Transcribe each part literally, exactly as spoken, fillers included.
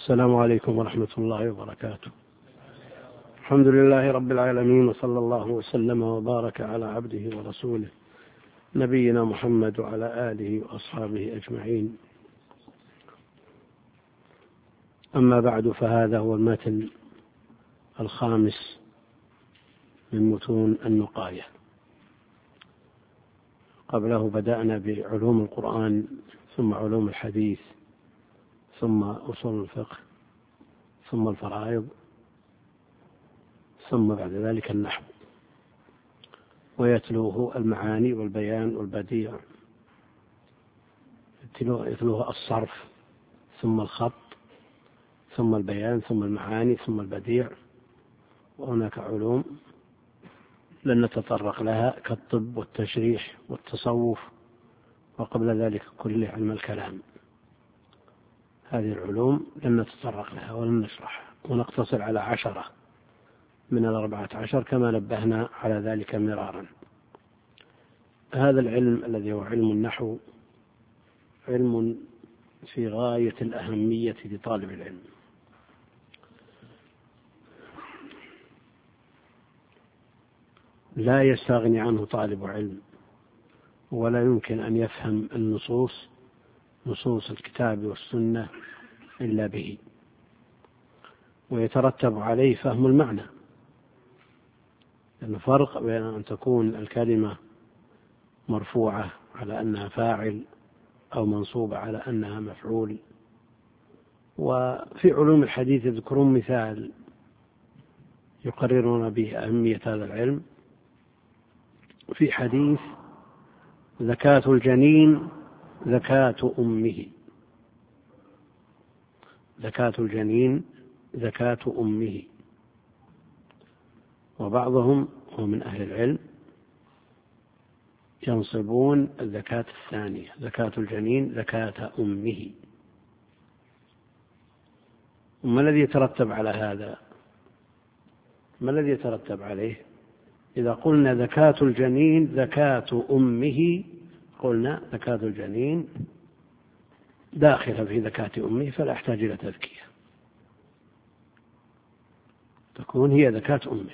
السلام عليكم ورحمة الله وبركاته. الحمد لله رب العالمين، وصلى الله وسلم وبارك على عبده ورسوله نبينا محمد وعلى آله وأصحابه أجمعين. أما بعد، فهذا هو المتن الخامس من متون النقاية. قبله بدأنا بعلوم القرآن، ثم علوم الحديث، ثم أصول الفقه، ثم الفرائض، ثم بعد ذلك النحو، ويتلوه المعاني والبيان والبديع، يتلوه الصرف، ثم الخط، ثم البيان، ثم المعاني، ثم البديع. وهناك علوم لن نتطرق لها كالطب والتشريح والتصوف، وقبل ذلك كله علم الكلام. هذه العلوم لن نتطرق لها ولن نشرحها، ونقتصر على عشرة من الأربعة عشر كما نبهنا على ذلك مرارا. هذا العلم الذي هو علم النحو علم في غاية الأهمية لطالب العلم. لا يستغني عنه طالب علم، ولا يمكن أن يفهم النصوص نصوص الكتاب والسنة إلا به، ويترتب عليه فهم المعنى. لأن فرق بين أن تكون الكلمة مرفوعة على أنها فاعل أو منصوبة على أنها مفعول. وفي علوم الحديث يذكرون مثال يقررون به أهمية هذا العلم. في حديث: زكاة الجنين زكاة أمه. زكاة الجنين زكاة أمه. وبعضهم ومن أهل العلم ينصبون الزكاة الثانية: زكاة الجنين زكاة أمه. وما الذي يترتب على هذا؟ ما الذي يترتب عليه؟ إذا قلنا زكاة الجنين زكاة أمه، قلنا زكاة الجنين داخلة في زكاة أمه، فلا يحتاج إلى تذكية، تكون هي زكاة أمه.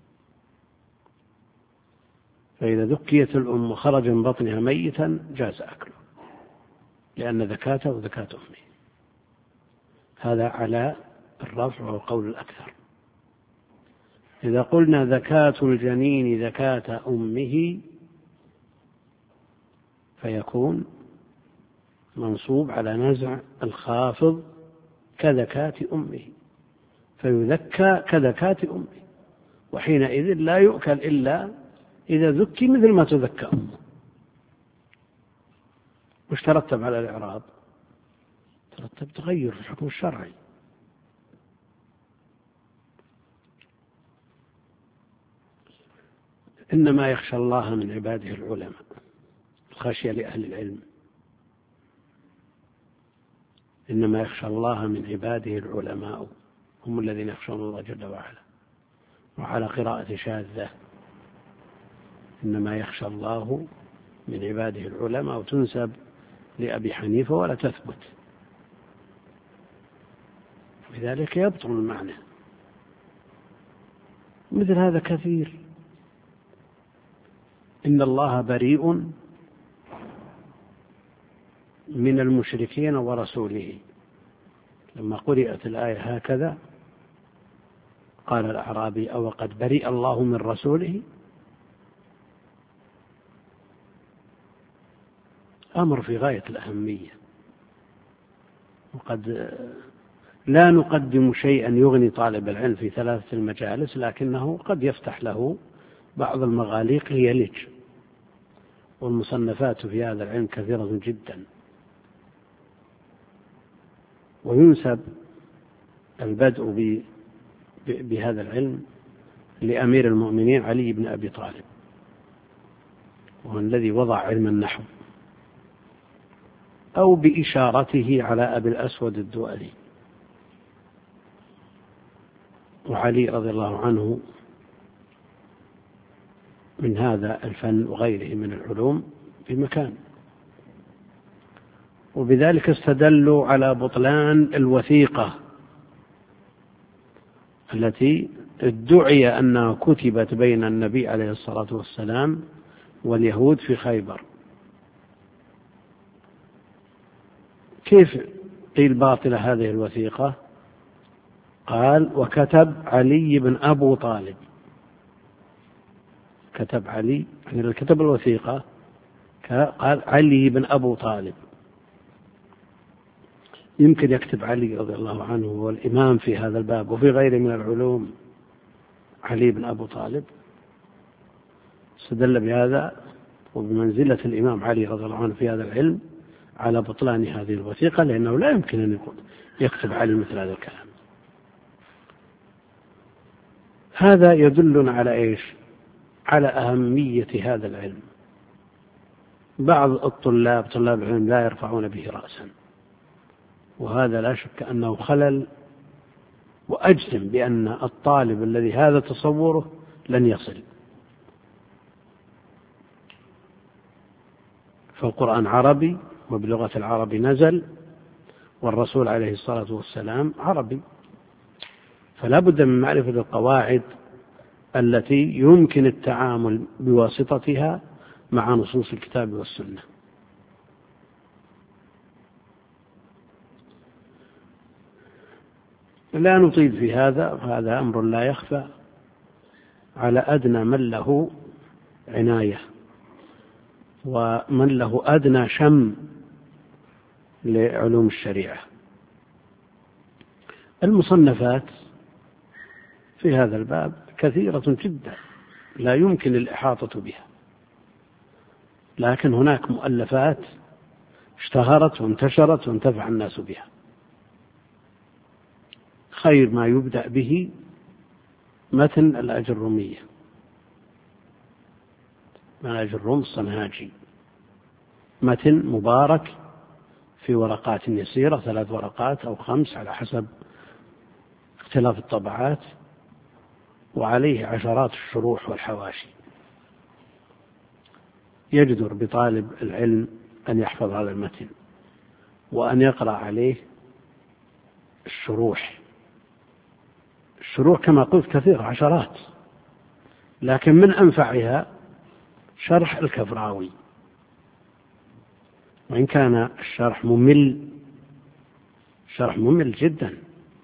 فإذا ذكيت الأم وخرج من بطنها ميتا جاز أكله، لأن زكاته زكاة أمه. هذا على الرفع وقول الأكثر. إذا قلنا زكاة الجنين زكاة أمه، فيكون منصوب على نزع الخافض كزكاة أمه، فيذكى كزكاة أمه، وحينئذ لا يؤكل إلا إذا ذكي مثل ما تذكى أمه. وش ترتب على الإعراب؟ ترتب تغير في الحكم الشرعي. إنما يخشى الله من عباده العلماء. الخشية لأهل العلم. إنما يخشى الله من عباده العلماء، هم الذين يخشون الله جل وعلا. وعلى قراءة شاذة: إنما يخشى الله من عباده العلماء، وتنسب لأبي حنيفة ولا تثبت، لذلك يبطل المعنى. مثل هذا كثير. إن الله بريء من المشركين ورسوله. لما قرأت الآية هكذا قال الأعرابي: أو قد برئ الله من رسوله. أمر في غاية الأهمية. وقد لا نقدم شيئا يغني طالب العلم في ثلاثة المجالس، لكنه قد يفتح له بعض المغاليق ليلج. والمصنفات في هذا العلم كثيرة جدا. وينسب البدء بهذا العلم لأمير المؤمنين علي بن أبي طالب، وهو الذي وضع علم النحو، أو بإشارته على أبي الأسود الدؤلي. وعلي رضي الله عنه من هذا الفن وغيره من العلوم بمكان. وبذلك استدلوا على بطلان الوثيقة التي ادعي أنها كتبت بين النبي عليه الصلاة والسلام واليهود في خيبر. كيف قيل باطلة هذه الوثيقة؟ قال وكتب علي بن أبو طالب، كتب علي يعني اللي كتب الوثيقة قال علي بن أبو طالب. يمكن يكتب علي رضي الله عنه هو الإمام في هذا الباب وفي غيره من العلوم علي بن أبو طالب. استدل بهذا وبمنزلة الإمام علي رضي الله عنه في هذا العلم على بطلان هذه الوثيقة، لأنه لا يمكن أن يكتب علي مثل هذا الكلام. هذا يدلنا على إيش؟ على أهمية هذا العلم. بعض الطلاب طلاب العلم لا يرفعون به رأسا، وهذا لا شك أنه خلل، وأجزم بأن الطالب الذي هذا تصوره لن يصل. فالقرآن عربي وبلغة العرب نزل، والرسول عليه الصلاة والسلام عربي، فلا بد من معرفة القواعد التي يمكن التعامل بواسطتها مع نصوص الكتاب والسنة. لا نطيل في هذا، هذا أمر لا يخفى على أدنى من له عناية ومن له أدنى شم لعلوم الشريعة. المصنفات في هذا الباب كثيرة جدا لا يمكن الإحاطة بها، لكن هناك مؤلفات اشتهرت وانتشرت وانتفع الناس بها. خير ما يبدأ به متن الأجرومية، منهج الروم الصنهاجي، متن مبارك في ورقات يسيرة، ثلاث ورقات أو خمس على حسب اختلاف الطبعات، وعليه عشرات الشروح والحواشي. يجدر بطالب العلم أن يحفظ هذا المتن وأن يقرأ عليه الشروح. الشروح كما قلت كثير عشرات، لكن من أنفعها شرح الكفراوي، وإن كان الشرح ممل، شرح ممل جدا،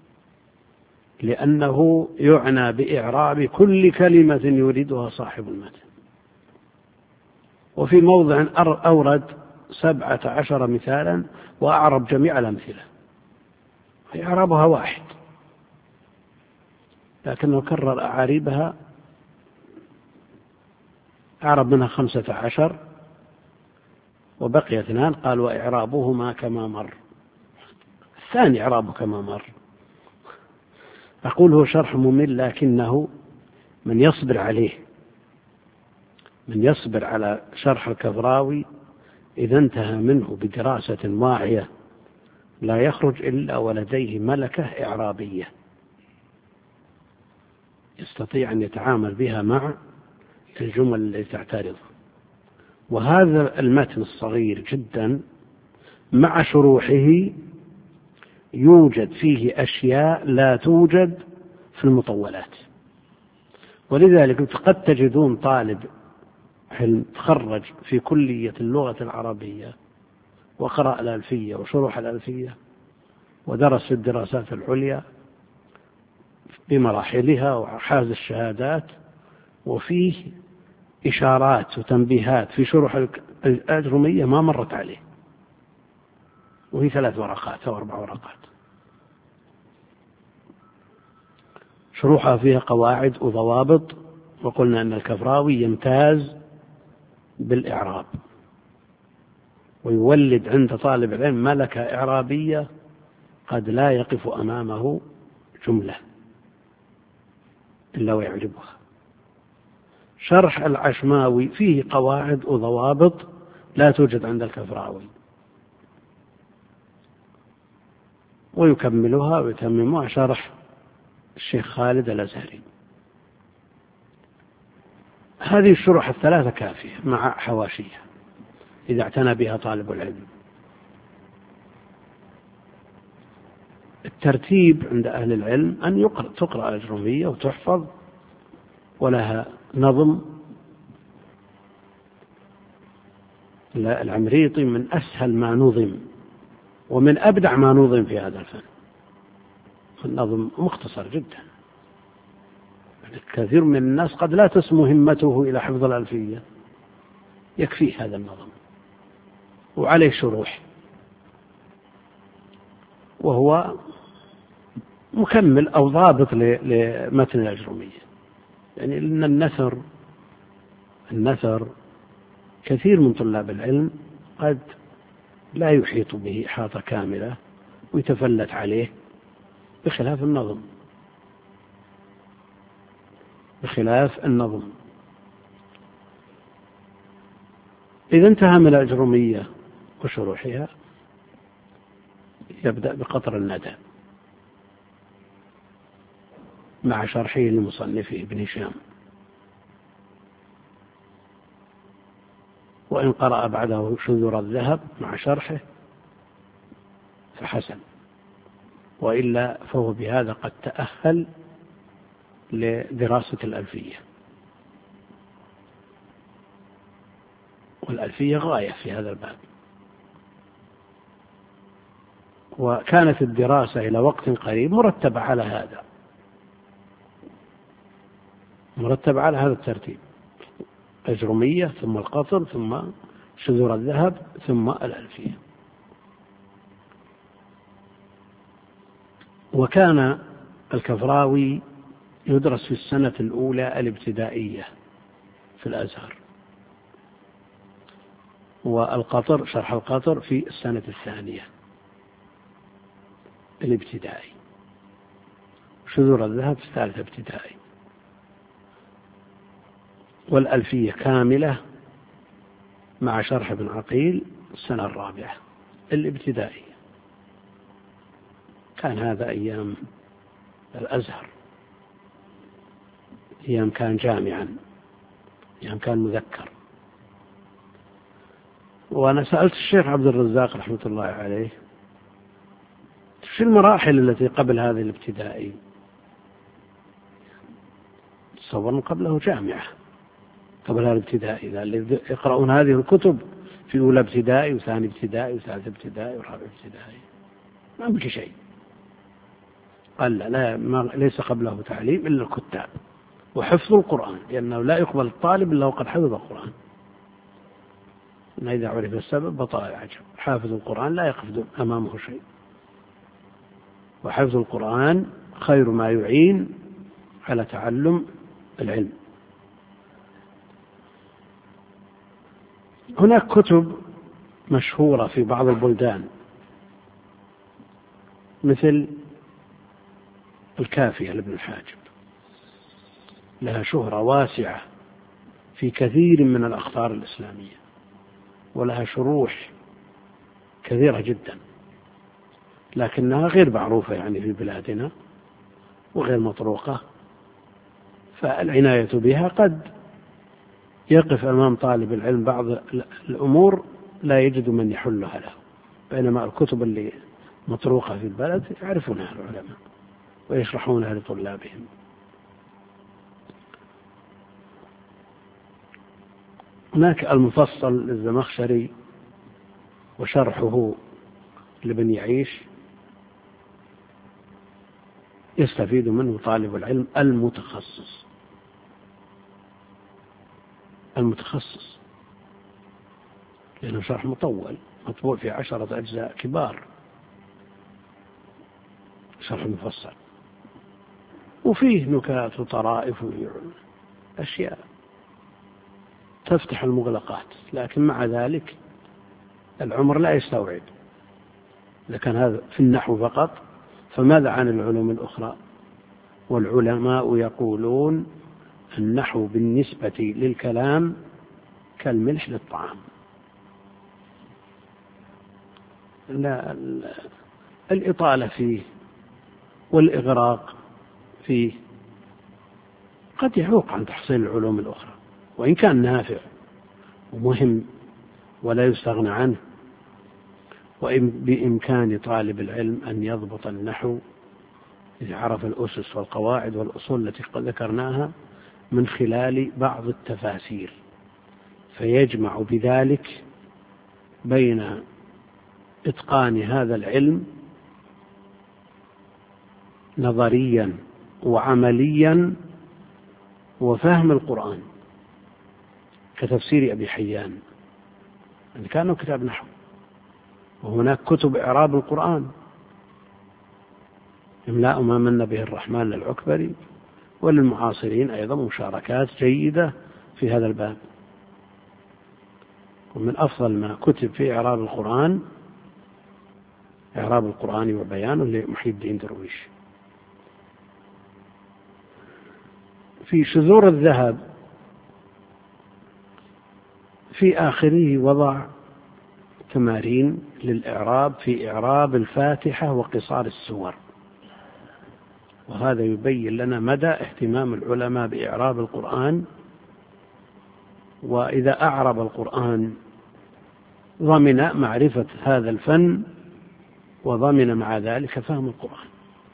لأنه يعنى بإعراب كل كلمة يريدها صاحب المتن. وفي موضع أورد سبعة عشر مثالا وأعرب جميع الأمثلة، إعرابها واحد، لكنه كرر أعاريبها، أعرب منها خمسة عشر وبقي اثنان، قال وإعرابهما كما مر. الثاني إعرابه كما مر. أقول هو شرح ممل، لكنه من يصبر عليه، من يصبر على شرح الكفراوي إذا انتهى منه بدراسة واعية لا يخرج إلا ولديه ملكة إعرابية يستطيع أن يتعامل بها مع الجمل التي تعترض. وهذا المتن الصغير جدا مع شروحه يوجد فيه أشياء لا توجد في المطولات، ولذلك قد تجدون طالب علم تخرج في كلية اللغة العربية وقرأ الألفية وشروح الألفية ودرس في الدراسات العليا بمراحلها وحاز الشهادات، وفيه إشارات وتنبيهات في شروح الأجرومية ما مرت عليه، وهي ثلاث ورقات أو أربع ورقات. شروحها فيها قواعد وضوابط، وقلنا أن الكفراوي يمتاز بالإعراب ويولد عند طالب العلم ملكة إعرابية قد لا يقف أمامه جملة إلا ويعجبها. شرح العشماوي فيه قواعد وضوابط لا توجد عند الكفراوي، ويكملها ويتممها شرح الشيخ خالد الأزهري. هذه الشروح الثلاثة كافية مع حواشيها إذا اعتنى بها طالب العلم. ترتيب عند أهل العلم أن يقرأ تقرأ الأجرومية وتحفظ، ولها نظم. العمريطي من أسهل ما نظم ومن أبدع ما نظم في هذا الفن. النظم مختصر جدا، كثير من الناس قد لا تسمو همته إلى حفظ الألفية، يكفيه هذا النظم وعليه شروح، وهو مكمل أو ضابط لمتن الأجرومية. يعني لأن النثر النثر كثير من طلاب العلم قد لا يحيط به إحاطة كاملة ويتفلت عليه، بخلاف النظم بخلاف النظم إذا انتهى من الأجرومية وشروحها يبدأ بقطر الندى مع شرحه لمصنفه ابن هشام، وإن قرأ بعده شذور الذهب مع شرحه فحسن، وإلا فهو بهذا قد تأهل لدراسة الألفية. والألفية غاية في هذا الباب، وكانت الدراسة إلى وقت قريب مرتبة على هذا مرتبة على هذا الترتيب: أجرومية ثم القطر ثم شذور الذهب ثم الألفية. وكان الكفراوي يدرس في السنة الأولى الابتدائية في الأزهر، والقطر شرح القطر في السنة الثانية الابتدائي، شذور الذهب في الثالثة ابتدائي، والألفية كاملة مع شرح ابن عقيل السنة الرابعة الابتدائية. كان هذا أيام الأزهر، أيام كان جامعا، أيام كان مذكر. وأنا سألت الشيخ عبد الرزاق رحمة الله عليه في المراحل التي قبل هذه الابتدائي، تصور قبله جامعة قبل هذا الابتدائي، اللي يقرؤون هذه الكتب في أولى ابتدائي وثاني ابتدائي وثالث ابتدائي ورابع ابتدائي ما بك شيء. قال لا, لا ما ليس قبله تعليم إلا الكتاب وحفظ القرآن، لأنه لا يقبل الطالب إلا وقد حفظ القرآن، إن إذا عرف السبب بطل العجب. حافظ القرآن لا يقف أمامه شيء، وحفظ القرآن خير ما يعين على تعلم العلم. هناك كتب مشهورة في بعض البلدان مثل الكافية لابن الحاجب، لها شهرة واسعة في كثير من الأقطار الإسلامية، ولها شروح كثيرة جدا، لكنها غير معروفة يعني في بلادنا وغير مطروقة، فالعناية بها قد يقف أمام طالب العلم بعض الأمور لا يجد من يحلها له، بينما الكتب اللي مطروقة في البلد يعرفونها العلماء ويشرحونها لطلابهم. هناك المفصل للزمخشري وشرحه لابن يعيش يستفيد منه طالب العلم المتخصص المتخصص لأنه شرح مطول مطبوع في عشرة أجزاء كبار، شرح مفصل، وفيه نكات وطرائف وأشياء تفتح المغلقات، لكن مع ذلك العمر لا يستوعب. إذا كان هذا في النحو فقط فماذا عن العلوم الأخرى؟ والعلماء يقولون النحو بالنسبة للكلام كالملح للطعام. لا الإطالة فيه والإغراق فيه قد يعوق عن تحصيل العلوم الأخرى، وإن كان نافع ومهم ولا يستغنى عنه، وبإمكان طالب العلم أن يضبط النحو إذا عرف الأسس والقواعد والأصول التي ذكرناها من خلال بعض التفاسير، فيجمع بذلك بين إتقان هذا العلم نظريا وعمليا وفهم القرآن، كتفسير أبي حيان اللي كانوا كتاب نحو، وهناك كتب إعراب القرآن إملاء ما من به الرحمن للعكبري، وللمعاصرين أيضا مشاركات جيدة في هذا الباب. ومن أفضل ما كتب في إعراب القرآن إعراب القرآن وبيانه لمحي الدين درويش. في شذور الذهب في آخره وضع تمارين للإعراب في إعراب الفاتحة وقصار السور، وهذا يبين لنا مدى اهتمام العلماء بإعراب القرآن، وإذا أعرب القرآن ضمن معرفة هذا الفن وضمن مع ذلك فهم القرآن.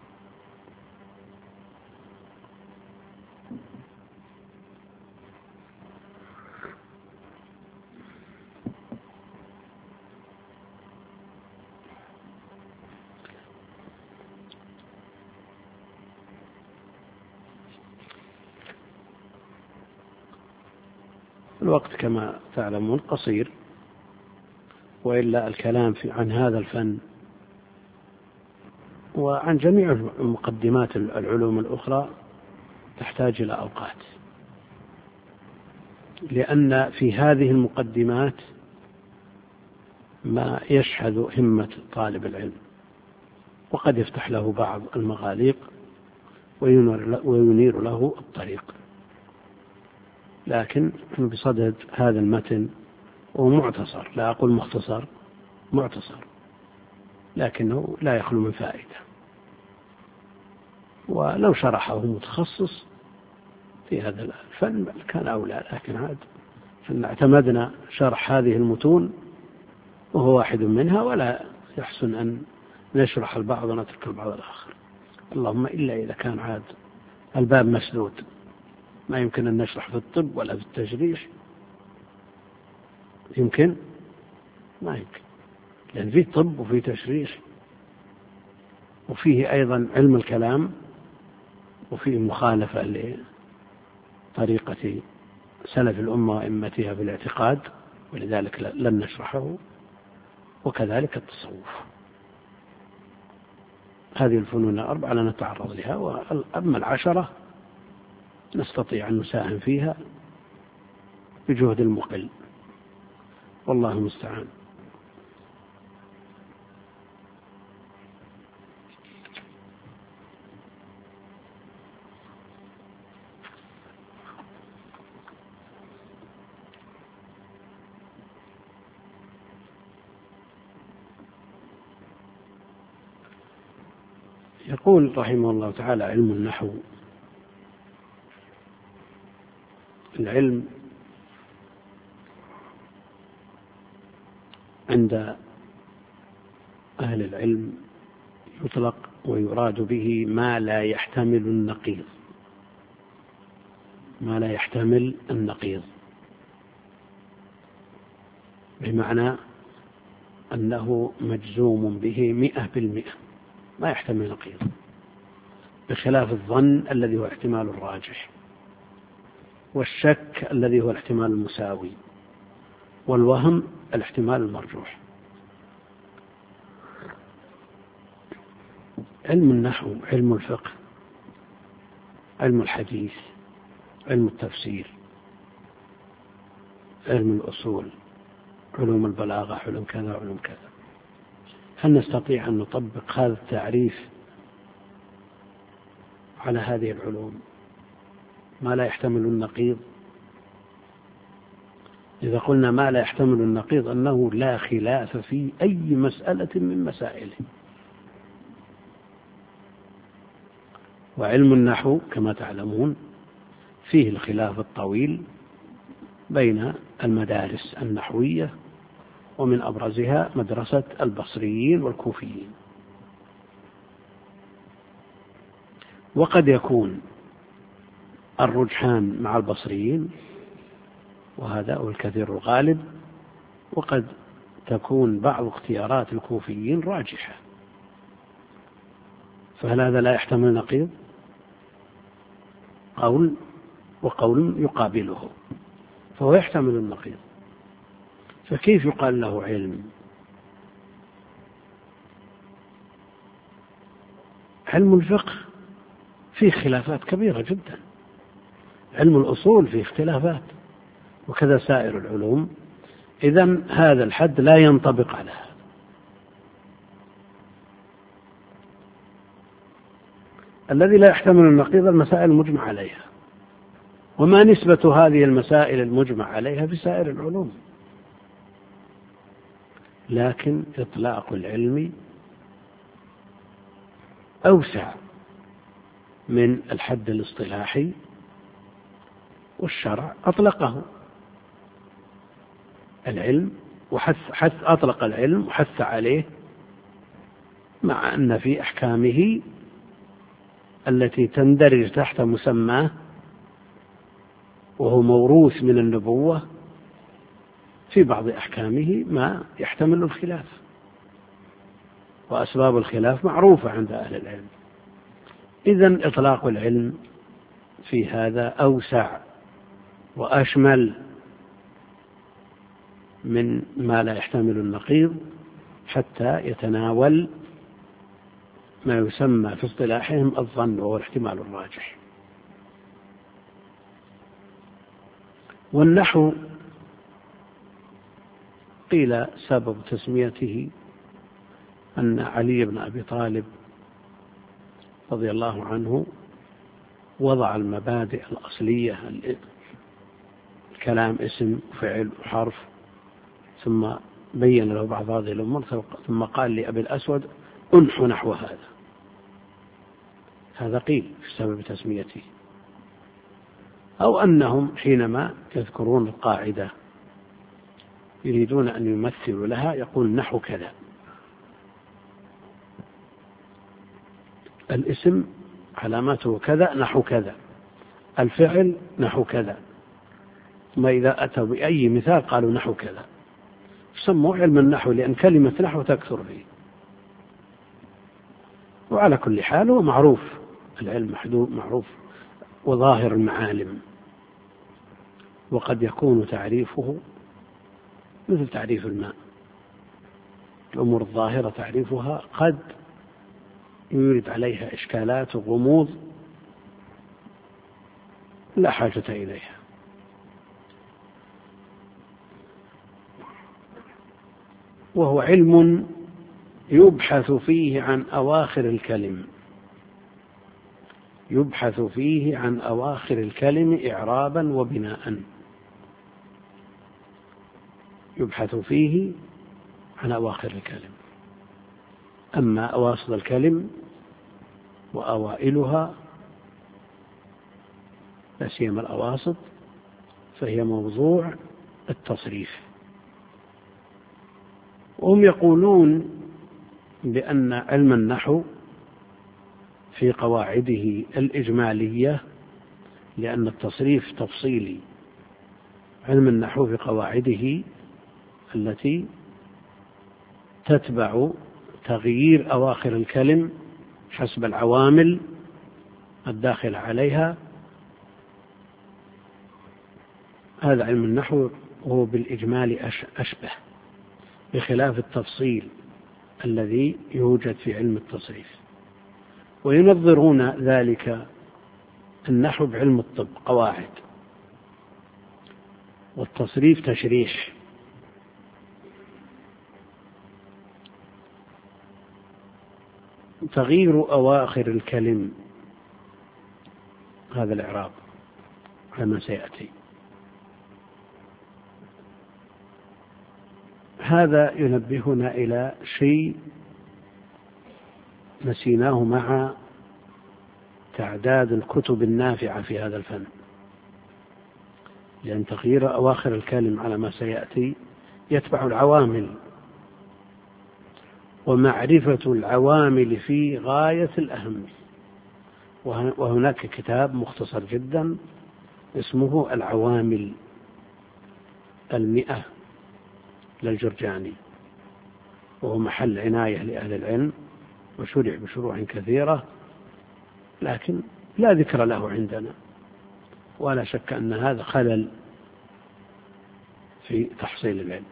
الوقت كما تعلمون قصير، وإلا الكلام في عن هذا الفن وعن جميع مقدمات العلوم الأخرى تحتاج إلى أوقات، لأن في هذه المقدمات ما يشحذ همة طالب العلم، وقد يفتح له بعض المغاليق وينير له الطريق. لكن بصدد هذا المتن ومعتصر، لا أقول مختصر، معتصر، لكنه لا يخلو من فائدة، ولو شرحه متخصص في هذا الفن كان أولى، لكن عاد اعتمدنا شرح هذه المتون وهو واحد منها، ولا يحسن أن نشرح البعض ونترك البعض الآخر، اللهم إلا إذا كان عاد الباب مسدود، ما يمكن أن نشرح في الطب ولا في التشريح، يمكن ما يمكن، لأن فيه طب وفيه تشريح وفيه أيضا علم الكلام وفيه مخالفة لطريقة سلف الأمة وأئمتها في الاعتقاد، ولذلك لن نشرحه، وكذلك التصوف. هذه الفنون الأربعة لا نتعرض لها، وأما العشرة نستطيع أن نساهم فيها بجهد المقل، والله المستعان. يقول رحمه الله تعالى: علم النحو العلم عند أهل العلم يطلق ويراد به ما لا يحتمل النقيض، ما لا يحتمل النقيض، بمعنى أنه مجزوم به مئة بالمئة، ما يحتمل نقيض، بخلاف الظن الذي هو احتمال الراجح، والشك الذي هو الاحتمال المساوي، والوهم الاحتمال المرجوح. علم النحو علم الفقه، علم الحديث، علم التفسير، علم الأصول، علوم البلاغة، علوم كذا علوم كذا. هل نستطيع أن نطبق هذا التعريف على هذه العلوم ما لا يحتمل النقيض؟ إذا قلنا ما لا يحتمل النقيض أنه لا خلاف في أي مسألة من مسائله. وعلم النحو كما تعلمون فيه الخلاف الطويل بين المدارس النحوية ومن أبرزها مدرسة البصريين والكوفيين. وقد يكون الرجحان مع البصريين، وهذا هو الكثير الغالب، وقد تكون بعض اختيارات الكوفيين راجحة، فهل هذا لا يحتمل نقيض؟ قول وقول يقابله، فهو يحتمل النقيض، فكيف يقال له علم؟ علم الفقه فيه خلافات كبيرة جدا، علم الأصول فيه اختلافات، وكذا سائر العلوم. إذن هذا الحد لا ينطبق على هذا. الذي لا يحتمل النقيض المسائل المجمع عليها، وما نسبة هذه المسائل المجمع عليها في سائر العلوم؟ لكن إطلاق العلم أوسع من الحد الاصطلاحي، والشرع أطلقه العلم وحث حث أطلق العلم وحث عليه، مع أن في أحكامه التي تندرج تحت مسماه وهو موروث من النبوة في بعض أحكامه ما يحتمل الخلاف، وأسباب الخلاف معروفة عند أهل العلم. إذن إطلاق العلم في هذا أوسع وأشمل من ما لا يحتمل النقيض، حتى يتناول ما يسمى في اصطلاحهم الظن وهو الاحتمال الراجح. والنحو قيل سبب تسميته أن علي بن أبي طالب رضي الله عنه وضع المبادئ الأصلية، الكلام اسم وفعل وحرف، ثم بين له بعض هذه الأمور، ثم قال لأبي الأسود أنحو نحو هذا. هذا قيل في سبب تسميته. أو أنهم حينما يذكرون القاعدة يريدون أن يمثلوا لها، يقول نحو كذا، الاسم علامته كذا نحو كذا، الفعل نحو كذا، ثم إذا أتوا بأي مثال قالوا نحو كذا. سموا علم النحو لأن كلمة نحو تكثر فيه. وعلى كل حال هو معروف، العلم محدود معروف وظاهر المعالم، وقد يكون تعريفه مثل تعريف الماء، الأمور الظاهرة تعريفها قد يورد عليها إشكالات وغموض لا حاجة إليها. وهو علم يبحث فيه عن أواخر الكلم، يبحث فيه عن أواخر الكلم إعرابا وبناء، يبحث فيه عن أواخر الكلم. أما أواسط الكلم وأوائلها لا سيما الأواسط فهي موضوع التصريف. وهم يقولون بأن علم النحو في قواعده الإجمالية، لأن التصريف تفصيلي، علم النحو في قواعده التي تتبع تغيير أواخر الكلم حسب العوامل الداخلة عليها، هذا علم النحو هو بالإجمال أشبه، بخلاف التفصيل الذي يوجد في علم التصريف. وينظرون ذلك النحو بعلم الطب قواعد، والتصريف تشريح. تغيير أواخر الكلم هذا الإعراب كما سيأتي. هذا ينبهنا إلى شيء نسيناه مع تعداد الكتب النافعة في هذا الفن، لأن تغيير أواخر الكلم على ما سيأتي يتبع العوامل، ومعرفة العوامل في غاية الأهمية. وهناك كتاب مختصر جدا اسمه العوامل المئة للجرجاني، وهو محل عناية لأهل العلم، وشرع بشروح كثيرة، لكن لا ذكر له عندنا، ولا شك أن هذا خلل في تحصيل العلم،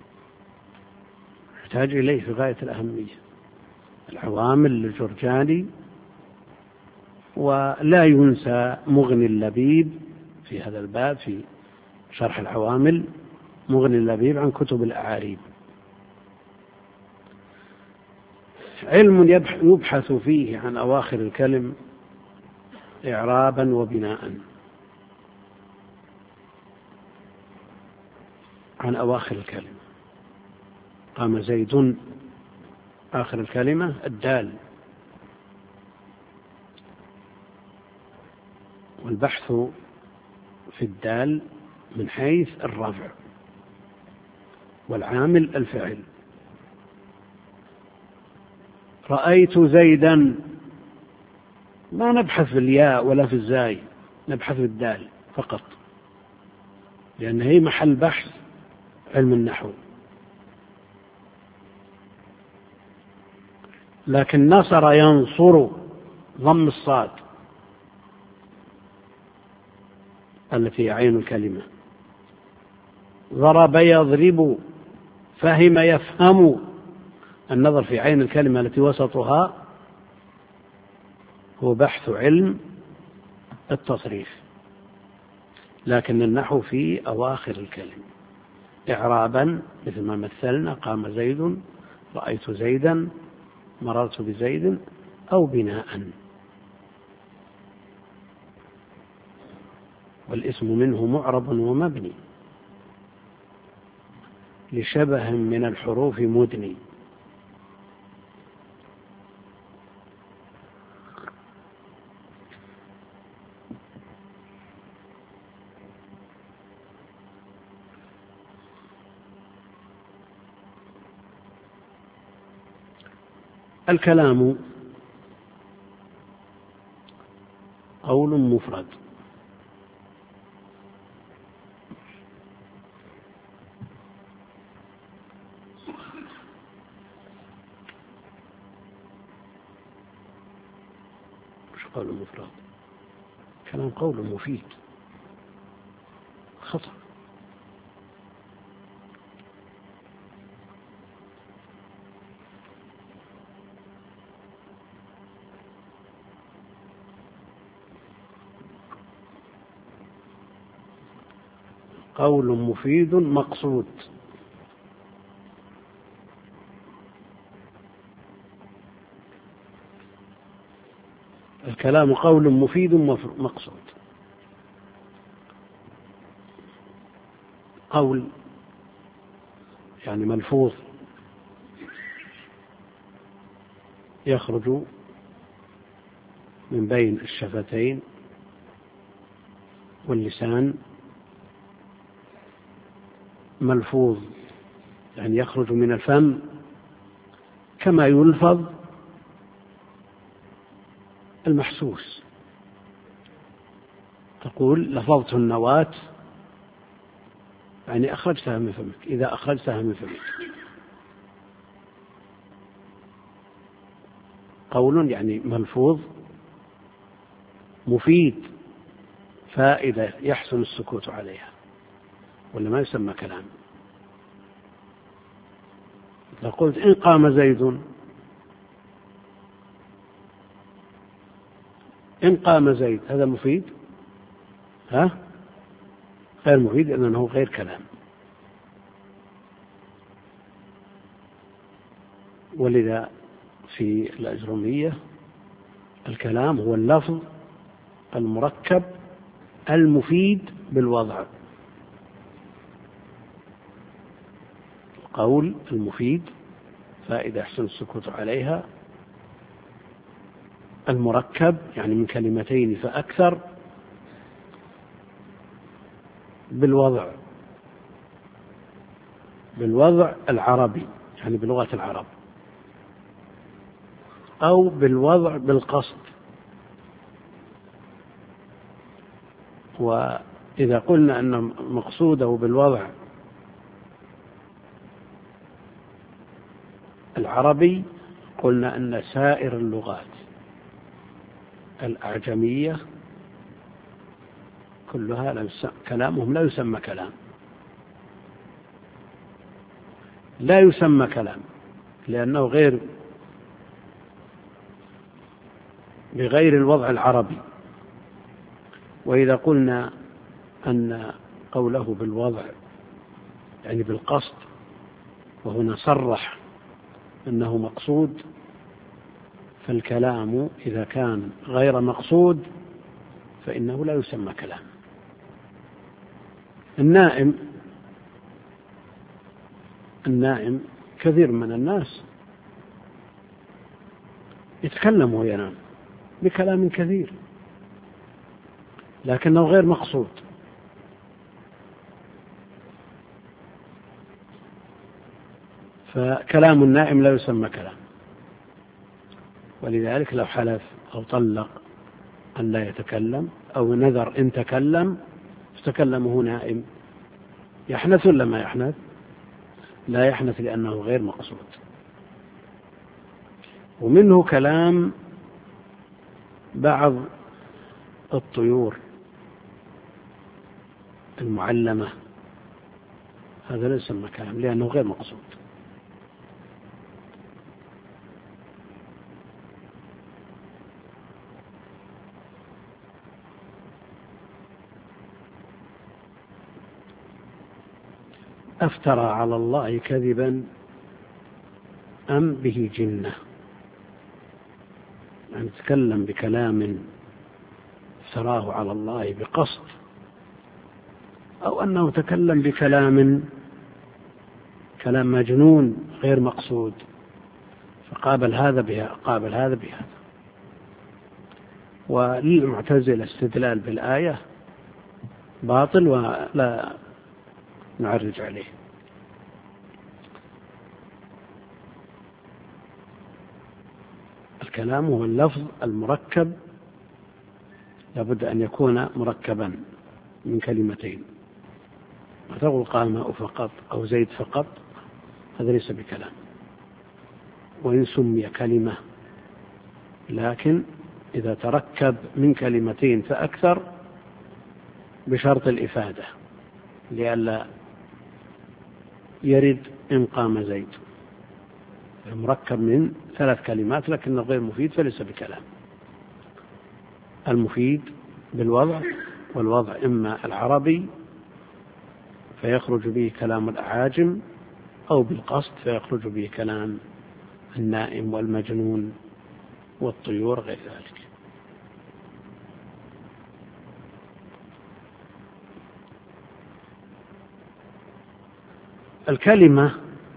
يحتاج إليه في غاية الأهمية. العوامل للجرجاني. ولا ينسى مغني اللبيب في هذا الباب، في شرح العوامل، مغني اللبيب عن كتب الأعاريب. علم يبحث فيه عن أواخر الكلم إعرابا وبناء. عن أواخر الكلمة، قام زيد، آخر الكلمة الدال، والبحث في الدال من حيث الرفع، والعامل الفعل. رأيت زيدا، ما نبحث في الياء ولا في الزاي، نبحث في الدال فقط، لأن هي محل بحث علم النحو. لكن نصر ينصر ضم الصاد التي هي عين الكلمة. ضرب يضرب، فهم يفهم. النظر في عين الكلمة التي وسطها هو بحث علم التصريف، لكن النحو في أواخر الكلمة إعرابا، مثل ما مثلنا: قام زيد، رأيت زيدا، مررت بزيد، أو بناء. والاسم منه معرب ومبني لشبه من الحروف مدني. الكلام قول مفرد، مش قول مفرد. كلام قول مفيد، خطأ. قول مفيد مقصود. الكلام قول مفيد مقصود. قول يعني ملفوظ يخرج من بين الشفتين واللسان، ملفوظ يعني يخرج من الفم كما يلفظ المحسوس. تقول لفظت النواة، يعني أخرجتها من فمك، إذا أخرجتها من فمك. قول يعني ملفوظ مفيد، فائدة يحسن السكوت عليها، ولا ما يسمى كلام. إذا قلت إن قام زيد، إن قام زيد، هذا مفيد؟ ها؟ غير مفيد، لأنه غير كلام. ولذا في الأجرمية الكلام هو اللفظ المركب المفيد بالوضع. قول المفيد فائدة يحسن السكوت عليها، المركب يعني من كلمتين فأكثر بالوضع. بالوضع العربي يعني بلغة العرب، أو بالوضع بالقصد. وإذا قلنا أن مقصوده بالوضع العربي قلنا أن سائر اللغات الأعجمية كلها كلامهم لا يسمى كلام، لا يسمى كلام لأنه غير بغير الوضع العربي. وإذا قلنا أن قوله بالوضع يعني بالقصد، وهنا صرح أنه مقصود، فالكلام إذا كان غير مقصود فإنه لا يسمى كلام. النائم النائم كثير من الناس يتكلم وينام بكلام كثير لكنه غير مقصود، فكلام النائم لا يسمى كلام. ولذلك لو حلف أو طلق أن لا يتكلم أو نذر إن تكلم فتكلمه نائم، يحنث ولا ما يحنث؟ لا يحنث لأنه غير مقصود. ومنه كلام بعض الطيور المعلمة، هذا لا يسمى كلام لأنه غير مقصود. أفترى على الله كذبا أم به جنة، يعني تكلم بكلام افتراه على الله بقصد، أو أنه تكلم بكلام كلام مجنون غير مقصود، فقابل هذا بها قابل هذا بهذا. وللمعتزلة استدلال بالآية باطل ولا نعرج عليه. الكلام هو اللفظ المركب، لابد أن يكون مركبا من كلمتين. ما تقول قام فقط أو زيد فقط، هذا ليس بكلام، وإن سمي كلمة، لكن إذا تركب من كلمتين فأكثر بشرط الإفادة لئلا يرد إن قام زيد، مركب من ثلاث كلمات لكنه غير مفيد فليس بكلام. المفيد بالوضع، والوضع إما العربي فيخرج به كلام الأعاجم، أو بالقصد فيخرج به كلام النائم والمجنون والطيور غير ذلك. الكلمة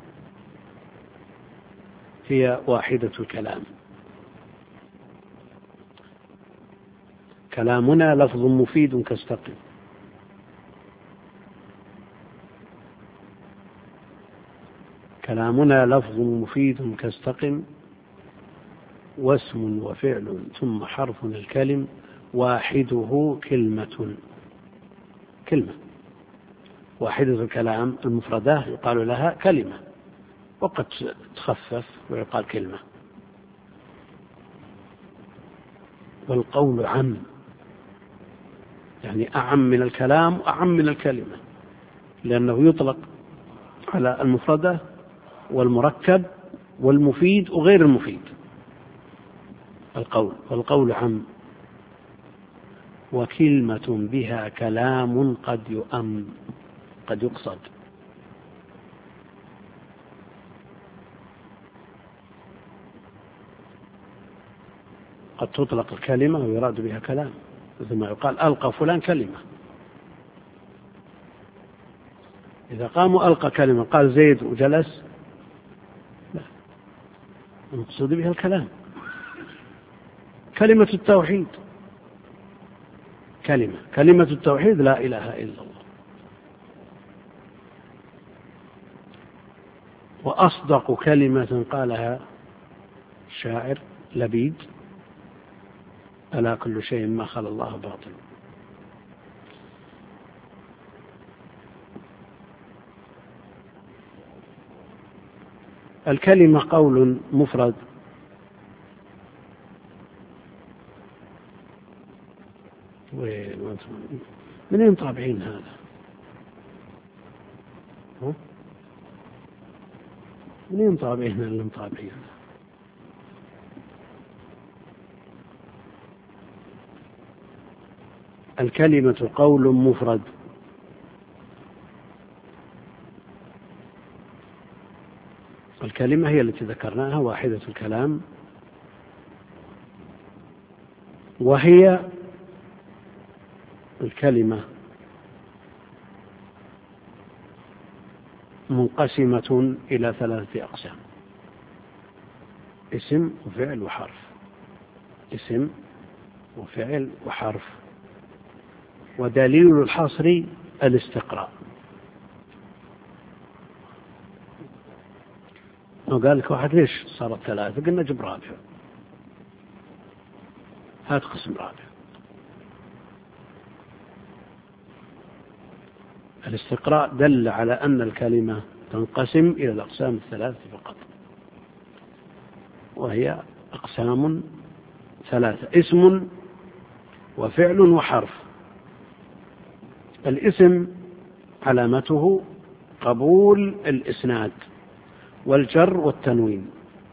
هي واحدة الكلام. كلامنا لفظ مفيد كاستقم. كلامنا لفظ مفيد كاستقم، واسم وفعل ثم حرف الكلم، واحده كلمة. كلمة واحدة الكلام المفردة يقال لها كلمة، وقد تخفف ويقال كلمة. والقول عم، يعني أعم من الكلام وأعم من الكلمة، لأنه يطلق على المفردة والمركب والمفيد وغير المفيد. القول والقول عم. وكلمة بها كلام قد يؤم، قد يقصد. قد تطلق الكلمة ويراد بها كلام، مثل ما يقال ألقى فلان كلمة. إذا قام وألقى كلمة قال زيد وجلس، لا، المقصود بها الكلام. كلمة التوحيد كلمة كلمة التوحيد لا إله إلا الله. وأصدق كلمة قالها الشاعر لبيد: ألا كل شيء ما خلا الله باطل. الكلمة قول مفرد منين طابعين هذا؟ منين طابعين اللي مطابعين؟ الكلمة قول مفرد. الكلمة هي التي ذكرناها واحدة الكلام، وهي الكلمة منقسمة إلى ثلاثة أقسام: اسم وفعل وحرف. اسم وفعل وحرف. ودليل الحصر الاستقراء. وقال لك واحد: ليش صارت ثلاثة؟ قلنا جب رابع، هات قسم رابع. الاستقراء دل على أن الكلمة تنقسم إلى الأقسام الثلاثة فقط، وهي أقسام ثلاثة: اسم وفعل وحرف. الاسم علامته قبول الإسناد والجر والتنوين.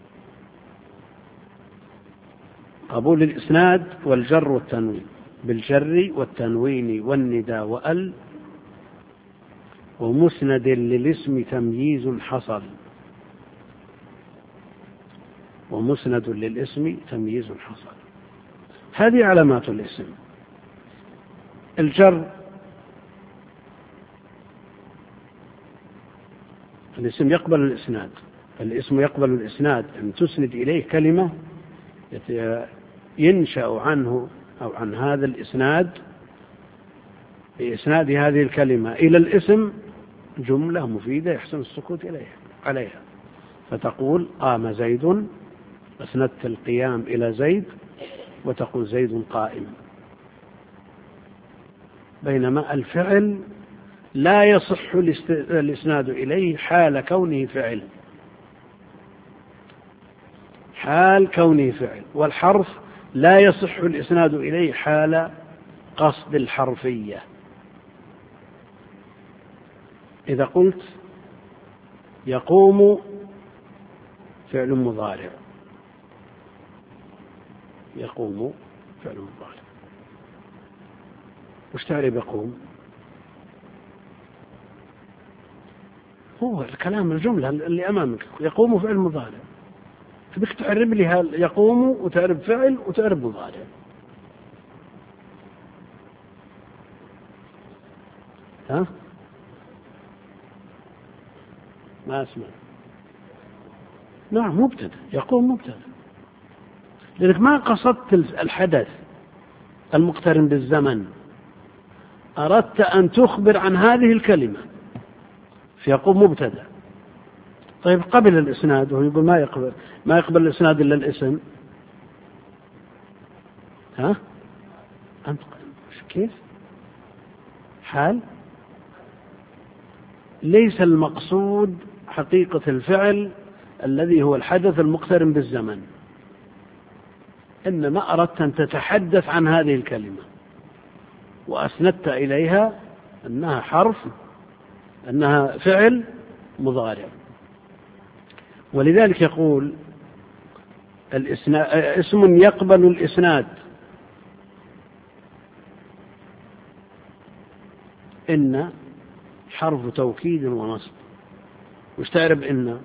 قبول الإسناد والجر والتنوين بالجر والتنوين والنداء وأل. ومسند للاسم تمييز حصل. ومسند للاسم تمييز حصل. هذه علامات الاسم. الجر: الاسم يقبل الإسناد. الاسم يقبل الإسناد أن تسند إليه كلمة ينشأ عنه أو عن هذا الإسناد بإسناد هذه الكلمة إلى الاسم جملة مفيدة يحسن السكوت إليها عليها، فتقول: قام زيد، أسندت القيام إلى زيد، وتقول: زيد قائم. بينما الفعل لا يصح الإسناد إليه حال كونه فعل، حال كونه فعل. والحرف لا يصح الإسناد إليه حال قصد الحرفية. إذا قلت يقوم فعل مضارع، يقوم فعل مضارع، وش تعرف يقوم؟ هو الكلام الجملة اللي أمامك، يقوم فعل مضارع، تبيك تعرب لي يقوم وتعرب فعل وتعرب مضارع. ها؟ ما أسمع. نعم مبتدأ، يقوم مبتدأ، لأنك ما قصدت الحدث المقترن بالزمن، أردت أن تخبر عن هذه الكلمة، فيقوم مبتدأ. طيب قبل الإسناد، وهو يقول ما يقبل ما يقبل الإسناد إلا الاسم. ها؟ أنت كيف؟ حال؟ ليس المقصود حقيقة الفعل الذي هو الحدث المقترن بالزمن، إنما أردت أن تتحدث عن هذه الكلمة وأسندت إليها أنها حرف، أنها فعل مضارع. ولذلك يقول اسم يقبل الإسناد: إن حرف توكيد ونصب. وش تعرف إن؟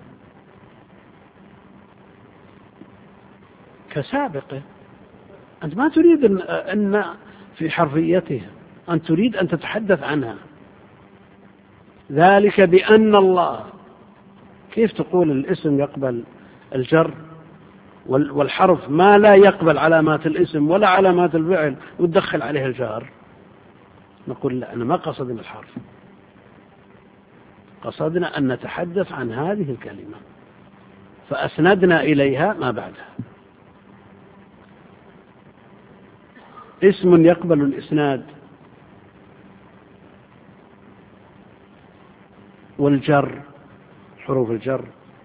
كسابقه. أنت ما تريد أن في حرفيتها، أنت تريد أن تتحدث عنها. ذلك بأن الله. كيف تقول الاسم يقبل الجر والحرف ما لا يقبل علامات الاسم ولا علامات الفعل وتدخل عليه الجار؟ نقول لا، أنا ما قصد الحرف، قصدنا أن نتحدث عن هذه الكلمة فأسندنا إليها ما بعدها. اسم يقبل الإسناد والجر، حروف الجر،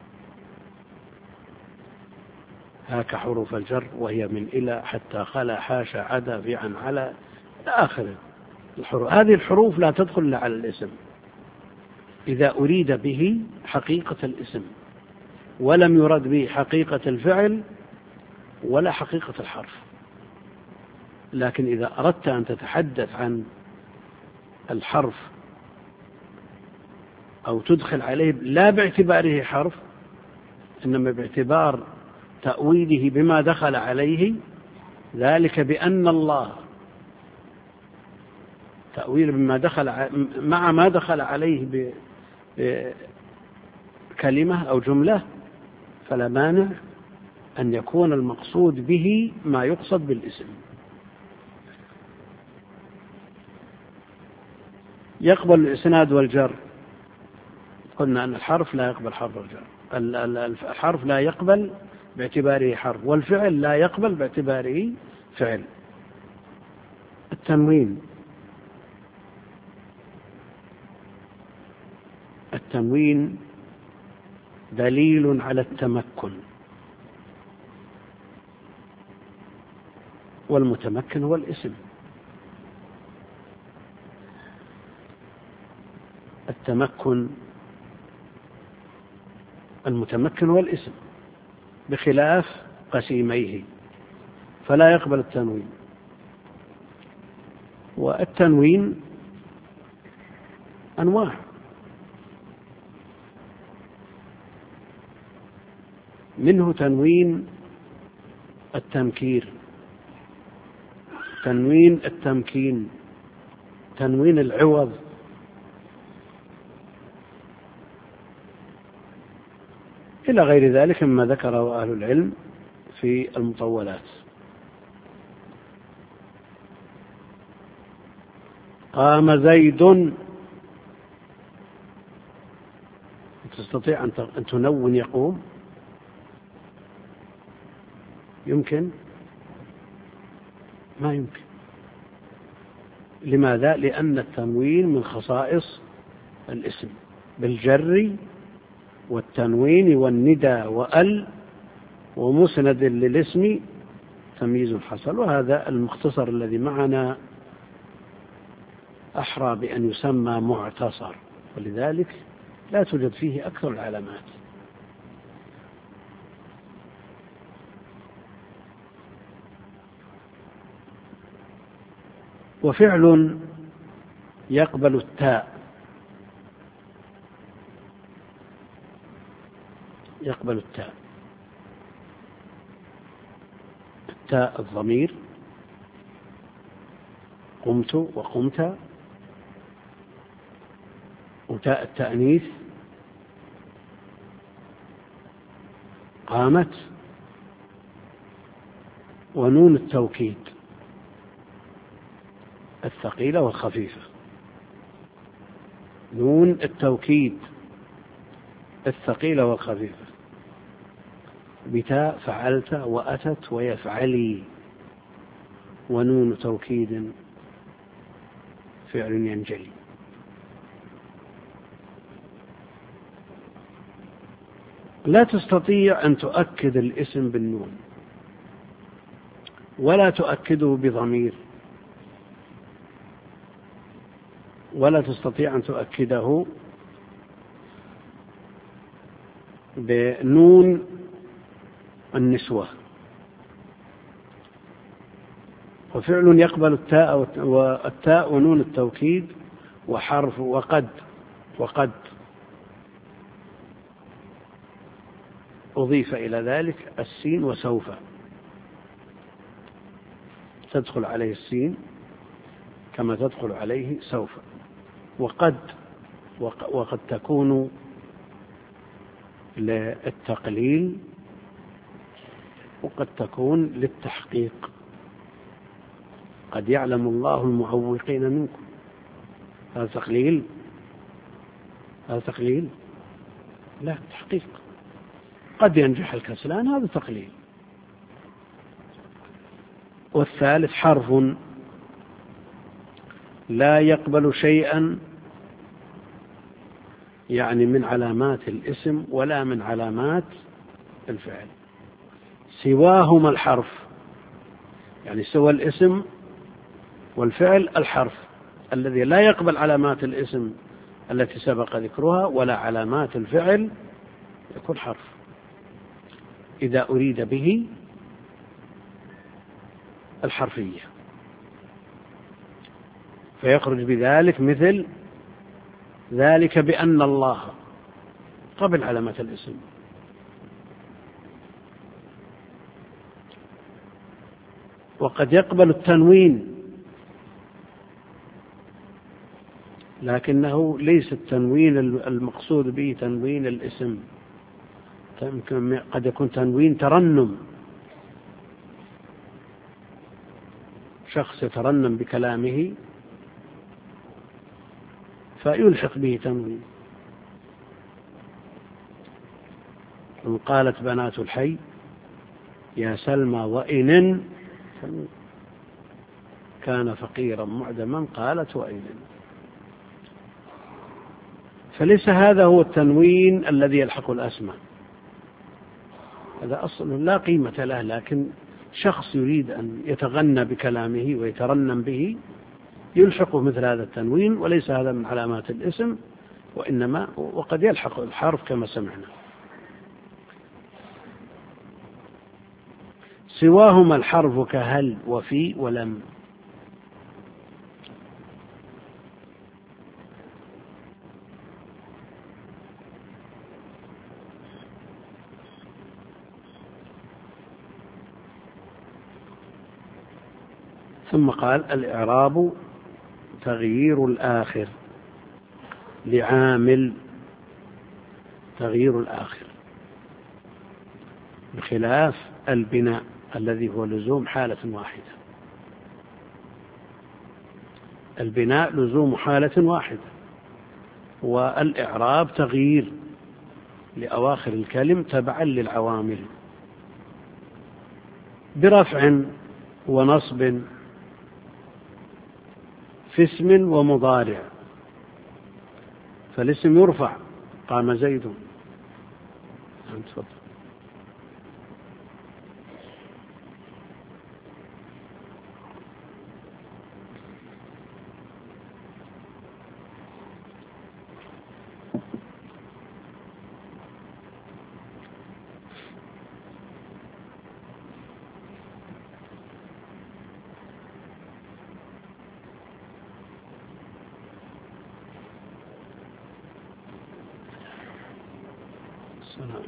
هاك حروف الجر وهي من إلى حتى خلا حاشا عدا في عن على إلى آخر الحروف. هذه الحروف لا تدخل على الاسم إذا أريد به حقيقة الاسم ولم يرد به حقيقة الفعل ولا حقيقة الحرف. لكن إذا أردت أن تتحدث عن الحرف أو تدخل عليه لا باعتباره حرف إنما باعتبار تأويله بما دخل عليه، ذلك بأن الله تأويل بما دخل مع ما دخل عليه بكلمة أو جملة، فلا مانع أن يكون المقصود به ما يقصد بالاسم. يقبل الإسناد والجر، قلنا أن الحرف لا يقبل حرف الجر، الحرف لا يقبل باعتباره حرف، والفعل لا يقبل باعتباره فعل. التنوين، التنوين دليل على التمكن، والمتمكن هو الاسم. التمكن المتمكن هو الاسم بخلاف قسيميه فلا يقبل التنوين. والتنوين أنواع، منه تنوين التنكير، تنوين التمكين، تنوين العوض، إلى غير ذلك مما ذكره أهل العلم في المطولات. قام زيد، تستطيع أن تنون يقوم؟ يمكن؟ ما يمكن. لماذا؟ لأن التنوين من خصائص الاسم بالجر والتنوين والندى وأل ومسند للاسم تمييز حصل. وهذا المختصر الذي معنا أحرى بأن يسمى معتصر، ولذلك لا توجد فيه أكثر العلامات. وفعل يقبل التاء، يقبل التاء، التاء الضمير، قمت وقمت، وتاء التأنيث قامت، ونون التوكيد الثقيلة والخفيفة. نون التوكيد الثقيلة والخفيفة بتاء فعلت وأتت ويفعلي، ونون توكيد فعل ينجلي. لا تستطيع أن تؤكد الاسم بالنون ولا تؤكده بضمير، ولا تستطيع أن تؤكده بنون النسوة. وفعل يقبل التاء والتاء ونون التوكيد وحرف وقد، وقد أضيف إلى ذلك السين وسوف، تدخل عليه السين كما تدخل عليه سوف. وقد وقد تكون للتقليل وقد تكون للتحقيق. قد يعلم الله المعوقين منكم، هذا تقليل هذا تقليل؟ لا، تحقيق. قد ينجح الكسلان، هذا تقليل. والثالث حرف لا يقبل شيئا، يعني من علامات الاسم ولا من علامات الفعل، سواهما الحرف، يعني سوى الاسم والفعل الحرف الذي لا يقبل علامات الاسم التي سبق ذكرها ولا علامات الفعل، يكون حرف إذا أريد به الحرفية، فيخرج بذلك مثل ذلك بأن الله قبل علامة الاسم. وقد يقبل التنوين، لكنه ليس التنوين المقصود به تنوين الاسم، قد يكون تنوين ترنم، شخص يترنم بكلامه فيلحق به تنوين. إن قالت بنات الحي يا سلمى وإن كان فقيرا معدما قالت وإن، فليس هذا هو التنوين الذي يلحق الأسماء، هذا أصل لا قيمة له، لكن شخص يريد أن يتغنى بكلامه ويترنم به يلحقه مثل هذا التنوين، وليس هذا من علامات الاسم، وإنما وقد يلحق الحرف كما سمعنا. سواهما الحرف كهل وفي ولم. ثم قال الإعراب تغيير الآخر لعامل، تغيير الآخر بخلاف البناء الذي هو لزوم حالة واحدة. البناء لزوم حالة واحدة، والإعراب تغيير لأواخر الكلم تبعا للعوامل برفع ونصب في اسم ومضارع. فالاسم يرفع قام زيد. تفضل. السلام.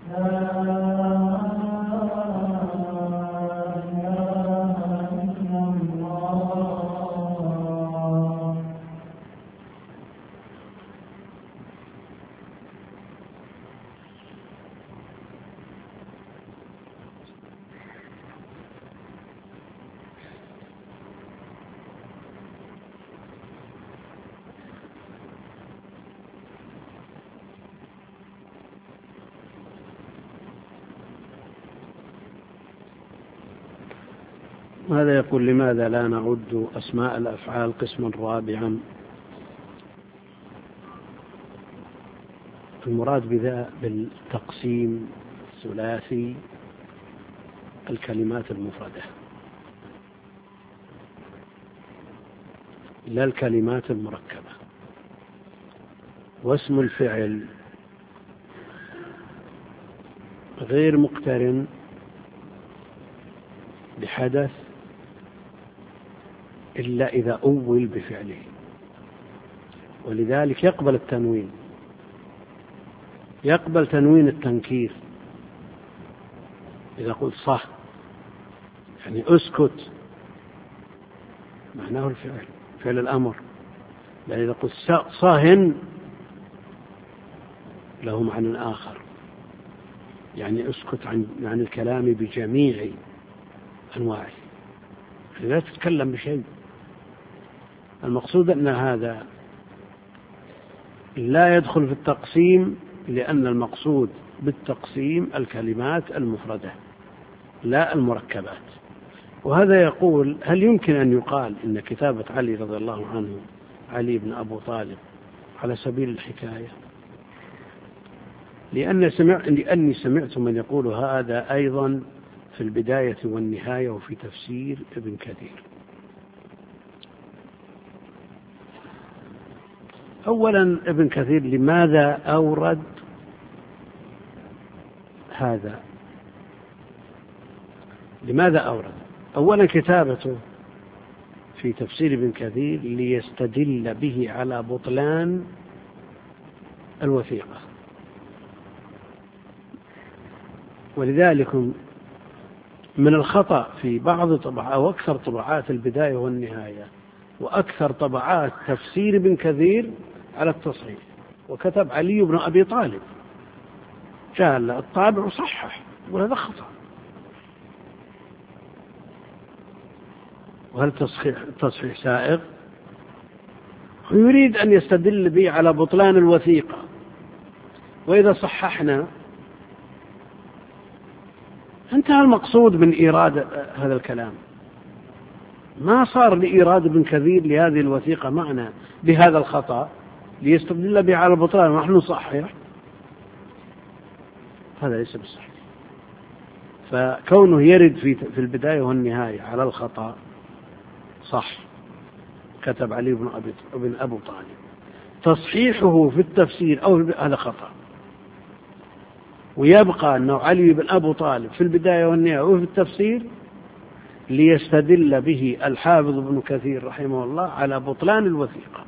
هذا يقول: لماذا لا نعد أسماء الأفعال قسما رابعا؟ المراد بذا بالتقسيم الثلاثي الكلمات المفردة لا الكلمات المركبة. واسم الفعل غير مقترن بحدث إلا إذا أول بفعله، ولذلك يقبل التنوين، يقبل تنوين التنكير. إذا قلت صح يعني أسكت، معناه الفعل، فعل الأمر. يعني إذا قلت صاهن له معنى آخر، يعني أسكت عن, عن الكلام بجميع أنواعه، لا تتكلم بشيء. المقصود أن هذا لا يدخل في التقسيم، لأن المقصود بالتقسيم الكلمات المفردة لا المركبات. وهذا يقول: هل يمكن أن يقال إن كتابة علي رضي الله عنه علي بن أبو طالب على سبيل الحكاية؟ لأن سمع لأني سمعت من يقول هذا أيضا في البداية والنهاية وفي تفسير ابن كثير. أولا ابن كثير لماذا أورد هذا؟ لماذا أورد؟ أولا كتابته في تفسير ابن كثير ليستدل به على بطلان الوثيقة، ولذلك من الخطأ في بعض طبعات أو أكثر طبعات البداية والنهاية وأكثر طبعات تفسير ابن كثير على التصحيح، وكتب علي بن أبي طالب، جاء الطابع وصحح، وهذا خطأ. وهل تصحيح التصحيح سائغ؟ يريد أن يستدل به على بطلان الوثيقة، وإذا صححنا انتهى المقصود من إيراد هذا الكلام. ما صار لإيراد ابن كثير لهذه الوثيقة معنى بهذا الخطأ ليستدل به على البطلان ونحن نصحح، هذا ليس بالصحيح. فكونه يرد في في البداية والنهاية على الخطأ صح، كتب علي بن أبي بن أبو طالب. تصحيحه في التفسير أو هذا خطأ، ويبقى أنه علي بن أبو طالب في البداية والنهاية وفي التفسير ليستدل به الحافظ ابن كثير رحمه الله على بطلان الوثيقة.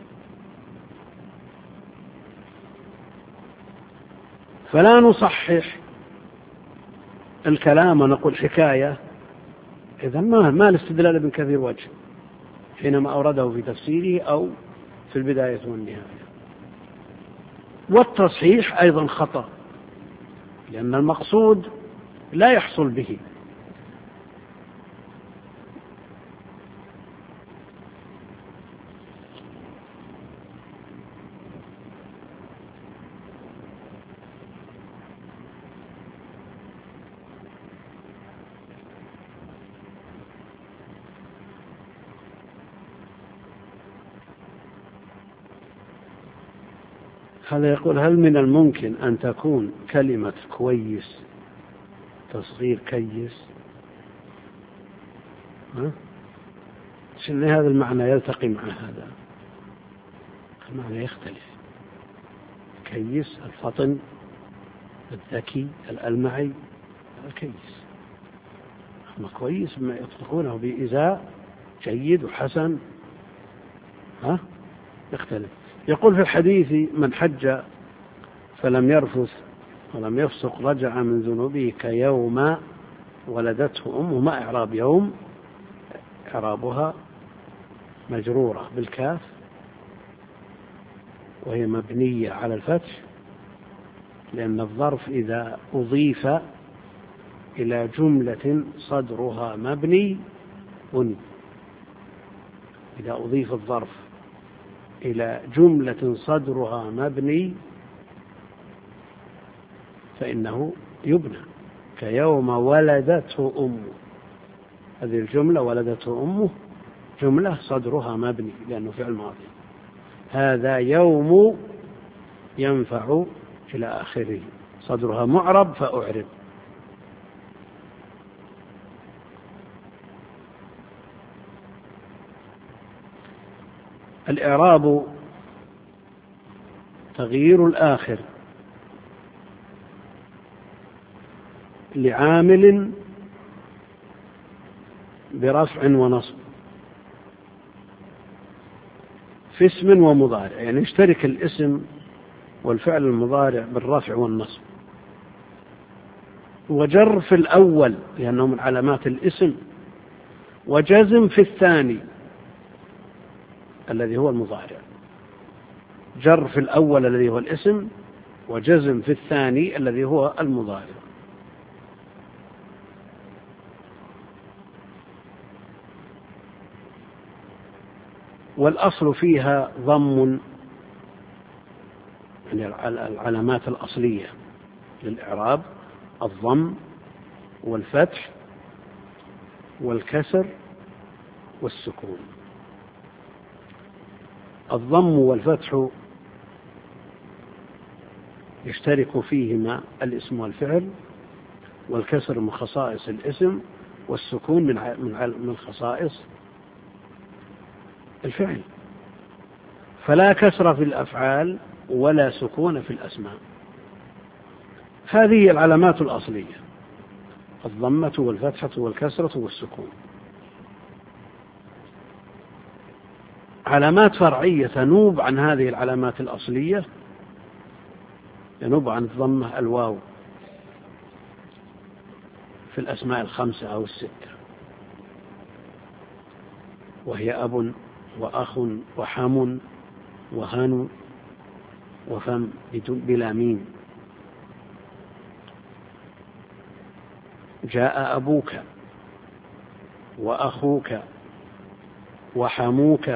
فلا نصحح الكلام ونقول حكاية، إذا ما ما الاستدلال ابن كثير وجه حينما أورده في تفسيره أو في البداية والنهاية. والتصحيح أيضا خطأ، لأن المقصود لا يحصل به. هذا يقول: هل من الممكن أن تكون كلمة كويس تصغير كيس؟ ها؟ شن هذا المعنى يلتقي مع هذا المعنى يختلف. كيس الفطن الذكي الألمعي، الكيس. أما كويس ما يطلقونه بإزاء جيد وحسن، ها يختلف. يقول في الحديث: من حج فلم يرفث ولم يفسق رجع من ذنوبه كيوم ولدته أمه. ما إعراب يوم؟ إعرابها مجرورة بالكاف وهي مبنية على الفتح، لأن الظرف إذا أضيف إلى جملة صدرها مبني بني. إذا أضيف الظرف إلى جملة صدرها مبني فإنه يبنى، كيوم ولدته أمه. هذه الجملة ولدته أمه جملة صدرها مبني لأنه فعل ماضي. هذا يوم ينفع إلى آخره، صدرها معرب فأعرب. الإعراب تغيير الآخر لعامل برفع ونصب في اسم ومضارع، يعني يشترك الاسم والفعل المضارع بالرفع والنصب، وجر في الأول لأنه من علامات الاسم، وجزم في الثاني الذي هو المضارع. جر في الأول الذي هو الاسم، وجزم في الثاني الذي هو المضارع. والأصل فيها ضم، يعني العلامات الأصلية للإعراب الضم والفتح والكسر والسكون. الضم والفتح يشترك فيهما الاسم والفعل، والكسر من خصائص الاسم، والسكون من من خصائص الفعل. فلا كسر في الأفعال ولا سكون في الأسماء. هذه العلامات الأصلية: الضمة والفتحة والكسرة والسكون. علامات فرعية تنوب عن هذه العلامات الأصلية، ينوب عن الضمة الواو في الأسماء الخمسة أو الستة، وهي أب وأخ وحم وهن وفم بلا ميم. جاء أبوك وأخوك وحموك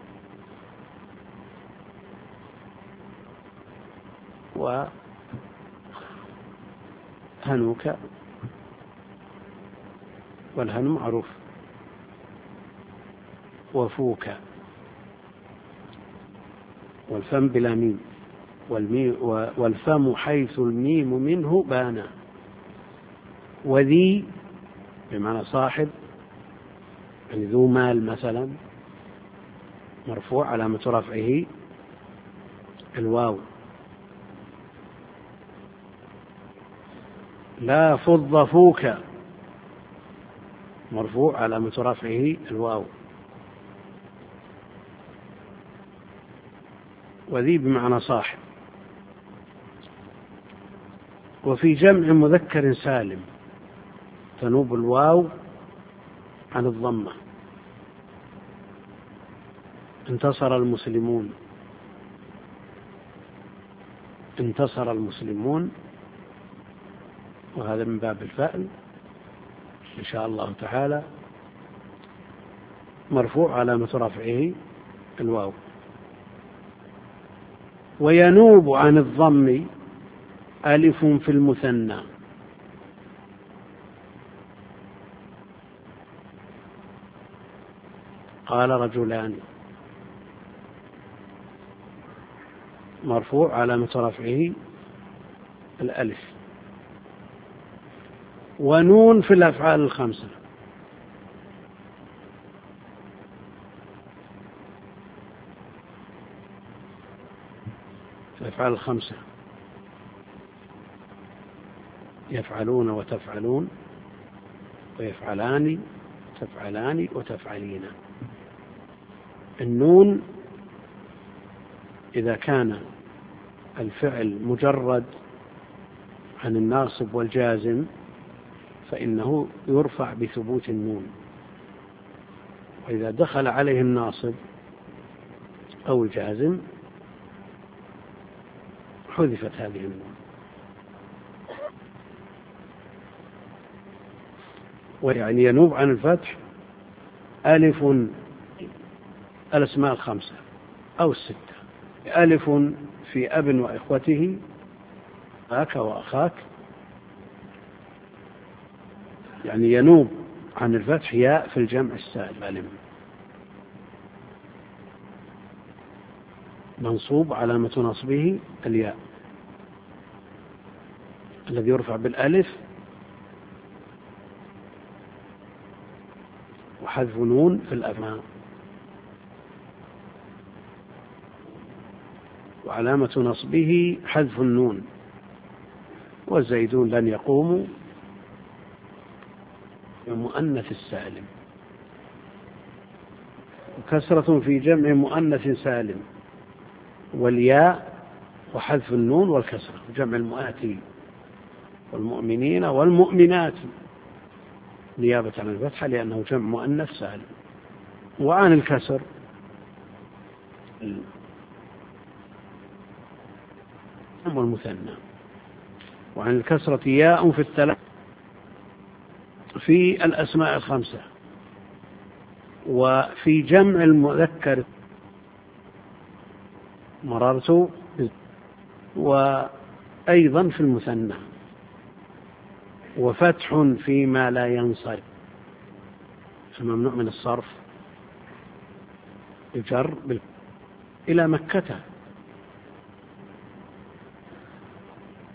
وهنوك، والهن معروف، وفوك، والفم بلا ميم، والفم حيث الميم منه بان. وذي بمعنى صاحب، يعني ذو مال مثلا، مرفوع علامة رفعه الواو. لا فض فوك، مرفوع علامة رفعه الواو. وذي بمعنى صاحب. وفي جمع مذكر سالم تنوب الواو عن الضمة. انتصر المسلمون، انتصر المسلمون، وهذا من باب الفعل إن شاء الله تعالى، مرفوع علامة رفعه الواو. وينوب عن الضم ألف في المثنى. قال رجلان، مرفوع علامة رفعه الألف. ونون في الأفعال الخمسة. في الأفعال الخمسة: يفعلون وتفعلون ويفعلان تفعلان وتفعلين. النون إذا كان الفعل مجرد عن الناصب والجازم فإنه يرفع بثبوت النون، وإذا دخل عليه الناصب أو الجازم حذفت هذه النون. ويعني ينوب عن الفتح ألف الأسماء الخمسة أو الستة، ألف في أب وإخوته أخاك وأخاك، يعني ينوب عن الفتح ياء في الجمع السالم منصوب علامة نصبه الياء الذي يرفع بالألف وحذف نون في الأسماء، وعلامة نصبه حذف النون. والزيدون لن يقوموا بمؤنث السالم، وكسرة في جمع مؤنث سالم، والياء وحذف النون والكسرة جمع المؤاتي والمؤمنين والمؤمنات نيابة عن الفتحة لأنه جمع مؤنث سالم. وعن الكسر والمثنى، وعن الكسرة ياء في الثلاث في الأسماء الخمسة، وفي جمع المذكر مررت، وأيضا في المثنى، وفتح فيما لا ينصرف الممنوع من الصرف يجر إلى مكة